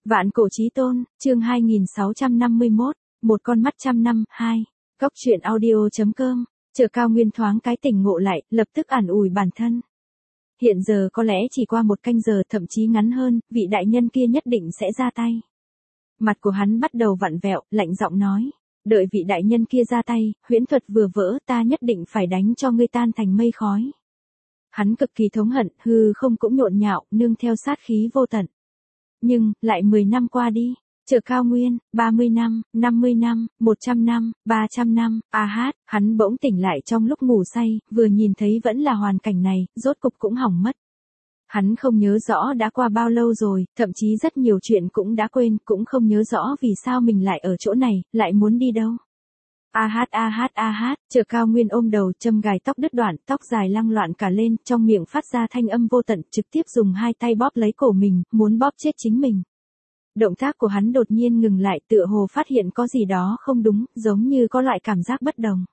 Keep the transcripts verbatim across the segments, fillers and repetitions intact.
Vạn cổ chí tôn, chương hai nghìn sáu trăm năm mươi mốt, một con mắt trăm năm, hai. Góc truyện audio.com, chờ Cao Nguyên thoáng cái tỉnh ngộ lại, lập tức ản ủi bản thân. Hiện giờ có lẽ chỉ qua một canh giờ thậm chí ngắn hơn, vị đại nhân kia nhất định sẽ ra tay. Mặt của hắn bắt đầu vặn vẹo, lạnh giọng nói. Đợi vị đại nhân kia ra tay, huyễn thuật vừa vỡ ta nhất định phải đánh cho ngươi tan thành mây khói. Hắn cực kỳ thống hận, hư không cũng nhộn nhạo, nương theo sát khí vô tận. Nhưng, lại mười năm qua đi, chờ Cao Nguyên, ba mươi năm, năm mươi năm, một trăm năm, ba trăm năm, a hát, hắn bỗng tỉnh lại trong lúc ngủ say, vừa nhìn thấy vẫn là hoàn cảnh này, rốt cục cũng hỏng mất. Hắn không nhớ rõ đã qua bao lâu rồi, thậm chí rất nhiều chuyện cũng đã quên, cũng không nhớ rõ vì sao mình lại ở chỗ này, lại muốn đi đâu. A hát a hát a hát, chờ Cao Nguyên ôm đầu, châm gài tóc đứt đoạn, tóc dài lăng loạn cả lên, trong miệng phát ra thanh âm vô tận, trực tiếp dùng hai tay bóp lấy cổ mình, muốn bóp chết chính mình. Động tác của hắn đột nhiên ngừng lại, tựa hồ phát hiện có gì đó không đúng, giống như có loại cảm giác bất đồng.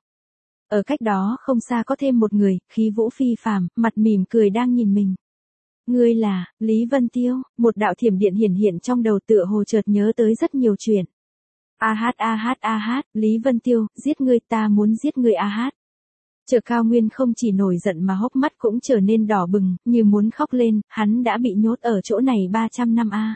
Ở cách đó không xa có thêm một người, khí vũ phi phàm, mặt mỉm cười đang nhìn mình. Ngươi là, Lý Vân Tiêu, một đạo thiểm điện hiển hiện trong đầu tựa hồ chợt nhớ tới rất nhiều chuyện. A hát a hát a hát, Lý Vân Tiêu, giết ngươi, ta muốn giết ngươi a hát. Chờ Cao Nguyên không chỉ nổi giận mà hốc mắt cũng trở nên đỏ bừng, như muốn khóc lên, hắn đã bị nhốt ở chỗ này ba trăm năm a.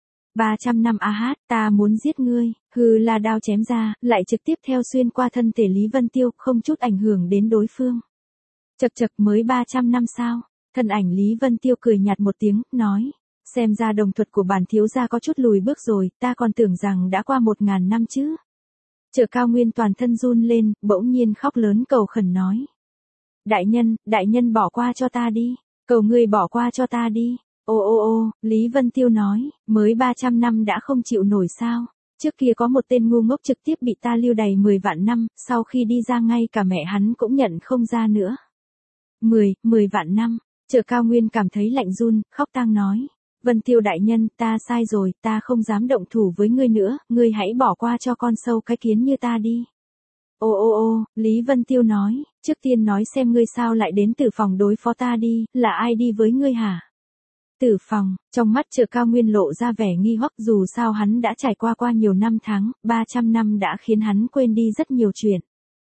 ba trăm năm a hát, ta muốn giết ngươi, hư là đao chém ra, lại trực tiếp theo xuyên qua thân thể Lý Vân Tiêu, không chút ảnh hưởng đến đối phương. Chậc chậc mới ba trăm năm sao? Thân ảnh Lý Vân Tiêu cười nhạt một tiếng, nói. Xem ra đồng thuật của bản thiếu gia có chút lùi bước rồi, ta còn tưởng rằng đã qua một ngàn năm chứ. Chờ Cao Nguyên toàn thân run lên, bỗng nhiên khóc lớn cầu khẩn nói. Đại nhân, đại nhân bỏ qua cho ta đi, cầu ngươi bỏ qua cho ta đi. Ô ô ô, Lý Vân Tiêu nói, mới ba trăm năm đã không chịu nổi sao. Trước kia có một tên ngu ngốc trực tiếp bị ta lưu đày mười vạn năm, sau khi đi ra ngay cả mẹ hắn cũng nhận không ra nữa. Mười, mười vạn năm, chờ Cao Nguyên cảm thấy lạnh run, khóc tang nói. Vân Tiêu đại nhân, ta sai rồi, ta không dám động thủ với ngươi nữa, ngươi hãy bỏ qua cho con sâu cái kiến như ta đi. Ô ô ô, Lý Vân Tiêu nói, trước tiên nói xem ngươi sao lại đến Tử Phòng đối phó ta đi, là ai đi với ngươi hả? Tử Phòng, trong mắt chờ Cao Nguyên lộ ra vẻ nghi hoặc, dù sao hắn đã trải qua qua nhiều năm tháng, ba trăm năm đã khiến hắn quên đi rất nhiều chuyện.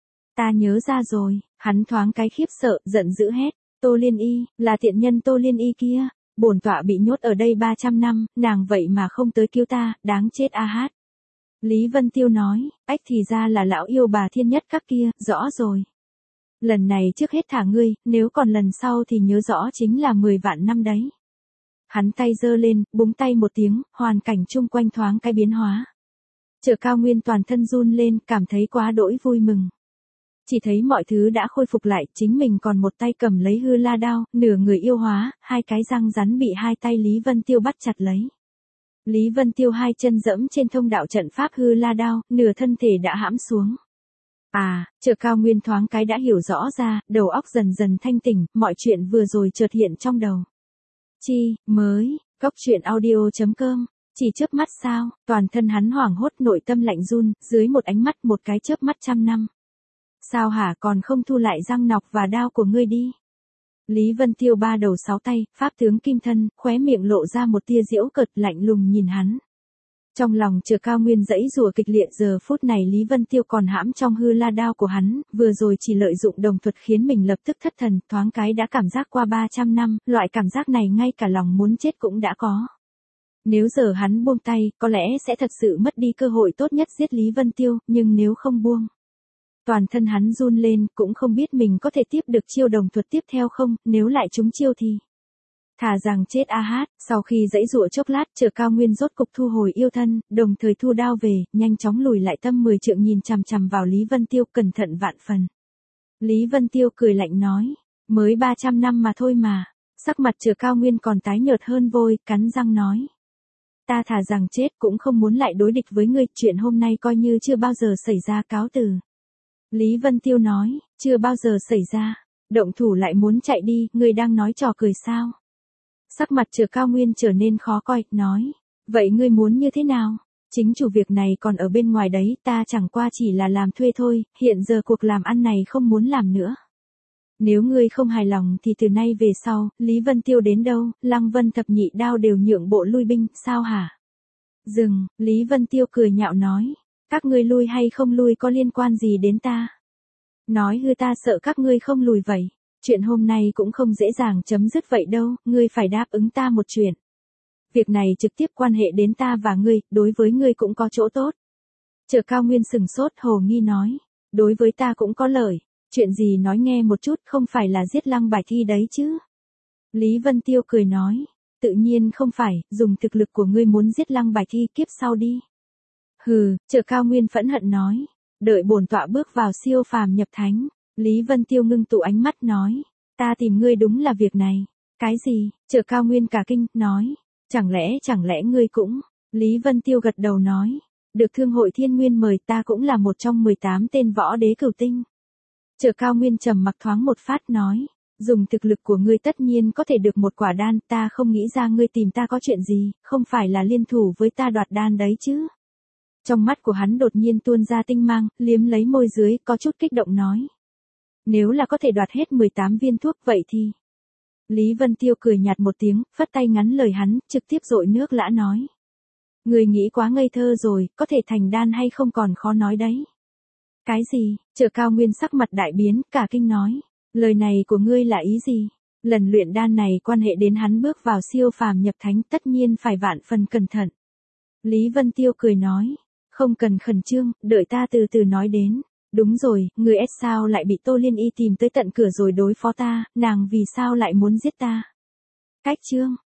Ta nhớ ra rồi, hắn thoáng cái khiếp sợ, giận dữ hét, Tô Liên Y, là tiện nhân Tô Liên Y kia. Bổn tọa bị nhốt ở đây ba trăm năm, nàng vậy mà không tới cứu ta, đáng chết a hát. Lý Vân Tiêu nói, ách thì ra là lão yêu bà thiên nhất các kia, rõ rồi. Lần này trước hết thả ngươi, nếu còn lần sau thì nhớ rõ chính là mười vạn năm đấy. Hắn tay giơ lên, búng tay một tiếng, hoàn cảnh chung quanh thoáng cái biến hóa. Chờ Cao Nguyên toàn thân run lên, cảm thấy quá đỗi vui mừng. Chỉ thấy mọi thứ đã khôi phục lại, chính mình còn một tay cầm lấy hư la đao, nửa người yêu hóa, hai cái răng rắn bị hai tay Lý Vân Tiêu bắt chặt lấy. Lý Vân Tiêu hai chân dẫm trên thông đạo trận pháp hư la đao, nửa thân thể đã hãm xuống. À, chờ Cao Nguyên thoáng cái đã hiểu rõ ra, đầu óc dần dần thanh tỉnh, mọi chuyện vừa rồi chợt hiện trong đầu. Chi, mới, góc truyện audio.com, chỉ chớp mắt sao, toàn thân hắn hoảng hốt nội tâm lạnh run, dưới một ánh mắt một cái chớp mắt trăm năm. Sao hả, còn không thu lại răng nọc và đao của ngươi đi. Lý Vân Tiêu ba đầu sáu tay, pháp tướng kim thân, khóe miệng lộ ra một tia giễu cợt, lạnh lùng nhìn hắn. Trong lòng chờ Cao Nguyên dãy rùa kịch liệt, giờ phút này Lý Vân Tiêu còn hãm trong hư la đao của hắn, vừa rồi chỉ lợi dụng đồng thuật khiến mình lập tức thất thần, thoáng cái đã cảm giác qua ba trăm năm, loại cảm giác này ngay cả lòng muốn chết cũng đã có. Nếu giờ hắn buông tay, có lẽ sẽ thật sự mất đi cơ hội tốt nhất giết Lý Vân Tiêu, nhưng nếu không buông. Toàn thân hắn run lên, cũng không biết mình có thể tiếp được chiêu đồng thuật tiếp theo không, nếu lại trúng chiêu thì. Thà rằng chết a hát, sau khi dãy dụa chốc lát, chờ Cao Nguyên rốt cục thu hồi yêu thân, đồng thời thu đao về, nhanh chóng lùi lại tâm mười trượng nhìn chằm chằm vào Lý Vân Tiêu, cẩn thận vạn phần. Lý Vân Tiêu cười lạnh nói, mới ba trăm năm mà thôi mà, sắc mặt chờ Cao Nguyên còn tái nhợt hơn vôi, cắn răng nói. Ta thà rằng chết cũng không muốn lại đối địch với ngươi, chuyện hôm nay coi như chưa bao giờ xảy ra, cáo từ. Lý Vân Tiêu nói, chưa bao giờ xảy ra, động thủ lại muốn chạy đi, ngươi đang nói trò cười sao? Sắc mặt chờ Cao Nguyên trở nên khó coi, nói, vậy ngươi muốn như thế nào? Chính chủ việc này còn ở bên ngoài đấy, ta chẳng qua chỉ là làm thuê thôi, hiện giờ cuộc làm ăn này không muốn làm nữa. Nếu ngươi không hài lòng thì từ nay về sau, Lý Vân Tiêu đến đâu, Lăng Vân thập nhị đao đều nhượng bộ lui binh, sao hả? Dừng, Lý Vân Tiêu cười nhạo nói. Các ngươi lui hay không lui có liên quan gì đến ta? Nói hư ta sợ các ngươi không lùi vậy. Chuyện hôm nay cũng không dễ dàng chấm dứt vậy đâu, ngươi phải đáp ứng ta một chuyện. Việc này trực tiếp quan hệ đến ta và ngươi, đối với ngươi cũng có chỗ tốt. Chờ Cao Nguyên sừng sốt hồ nghi nói. Đối với ta cũng có lợi. Chuyện gì nói nghe một chút, không phải là giết Lăng Bài Thi đấy chứ? Lý Vân Tiêu cười nói. Tự nhiên không phải, dùng thực lực của ngươi muốn giết Lăng Bài Thi kiếp sau đi. Hừ, Chờ Cao Nguyên phẫn hận nói. Đợi bổn tọa bước vào siêu phàm nhập thánh. Lý Vân Tiêu ngưng tụ ánh mắt nói. Ta tìm ngươi đúng là việc này. Cái gì? Chờ Cao Nguyên cả kinh, nói. Chẳng lẽ chẳng lẽ ngươi cũng. Lý Vân Tiêu gật đầu nói. Được Thương hội Thiên Nguyên mời ta cũng là một trong mười tám tên võ đế cửu tinh. Chờ Cao Nguyên trầm mặc thoáng một phát nói. Dùng thực lực của ngươi tất nhiên có thể được một quả đan, ta không nghĩ ra ngươi tìm ta có chuyện gì, không phải là liên thủ với ta đoạt đan đấy chứ. Trong mắt của hắn đột nhiên tuôn ra tinh mang, liếm lấy môi dưới, có chút kích động nói. Nếu là có thể đoạt hết mười tám viên thuốc vậy thì. Lý Vân Tiêu cười nhạt một tiếng, phất tay ngắn lời hắn, trực tiếp dội nước lã nói. Người nghĩ quá ngây thơ rồi, có thể thành đan hay không còn khó nói đấy. Cái gì? Chờ Cao Nguyên sắc mặt đại biến, cả kinh nói. Lời này của ngươi là ý gì? Lần luyện đan này quan hệ đến hắn bước vào siêu phàm nhập thánh, tất nhiên phải vạn phần cẩn thận. Lý Vân Tiêu cười nói. Không cần khẩn trương, đợi ta từ từ nói đến. Đúng rồi, người S sao lại bị Tô Liên Y tìm tới tận cửa rồi đối phó ta, nàng vì sao lại muốn giết ta? Cách chương.